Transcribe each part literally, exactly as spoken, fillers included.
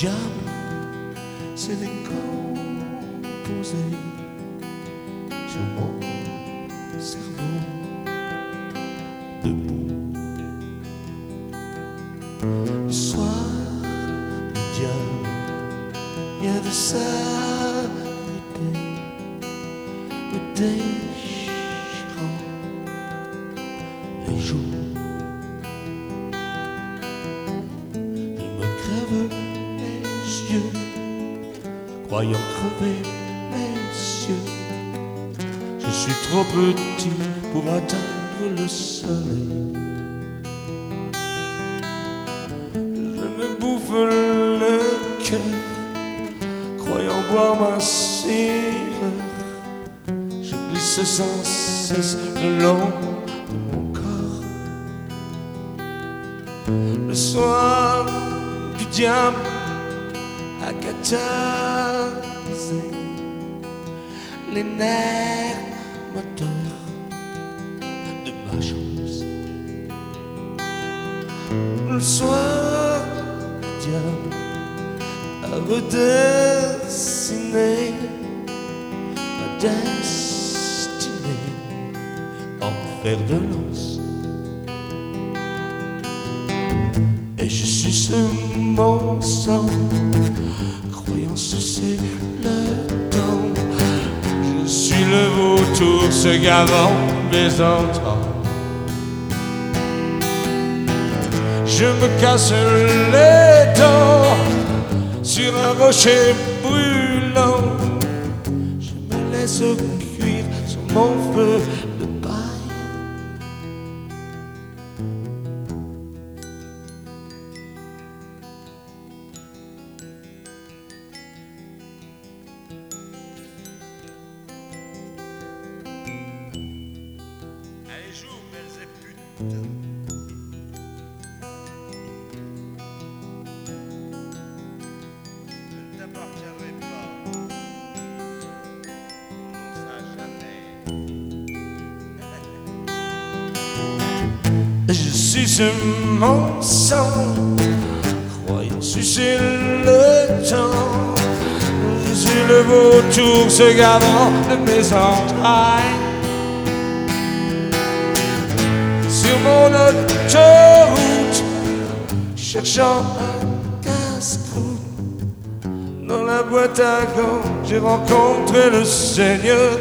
diable s'est décomposé sur mon cerveau debout. Le soir du diable, il y a de ça me déchirant les joues. Il me crève les yeux, croyant crever mes yeux. Je suis trop petit pour atteindre le soleil. Je me bouffe le cœur, croyant boire ma cire. Je glisse sans cesse le long de mon corps. Le soir du diable a catalysé les nerfs moteurs de ma chance. Le soir du diable a redessiné ma destinée en fer de lance. Et je suce mon sang, croyant sucer le temps. Je suis le vautour se gavant mes entrailles. Je me casse les dents sur un rocher brûlant. Je me laisse cuire sur mon feu de paille. Allez, joue, Belzébuth. Je ne t'appartiendrai pas. Non, ça jamais. Je suce mon sang, croyant sucer le temps. Je suis le vautour se gavant de mes entrailles. Sur mon autoroute, cherchant un casse-croûte. Dans la boîte à gants, j'ai rencontré le Seigneur.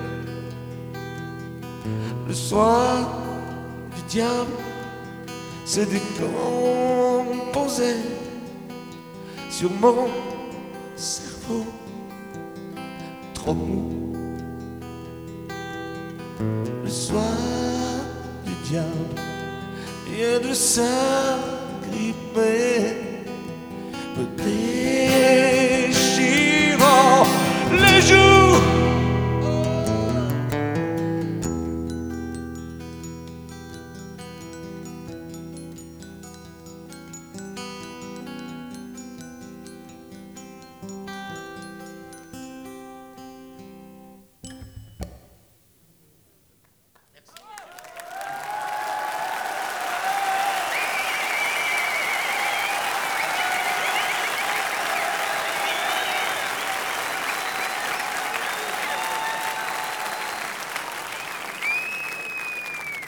Le soir du diable s'est décomposé sur mon cerveau trop mou. Le soir du diable, il y a de ça grippé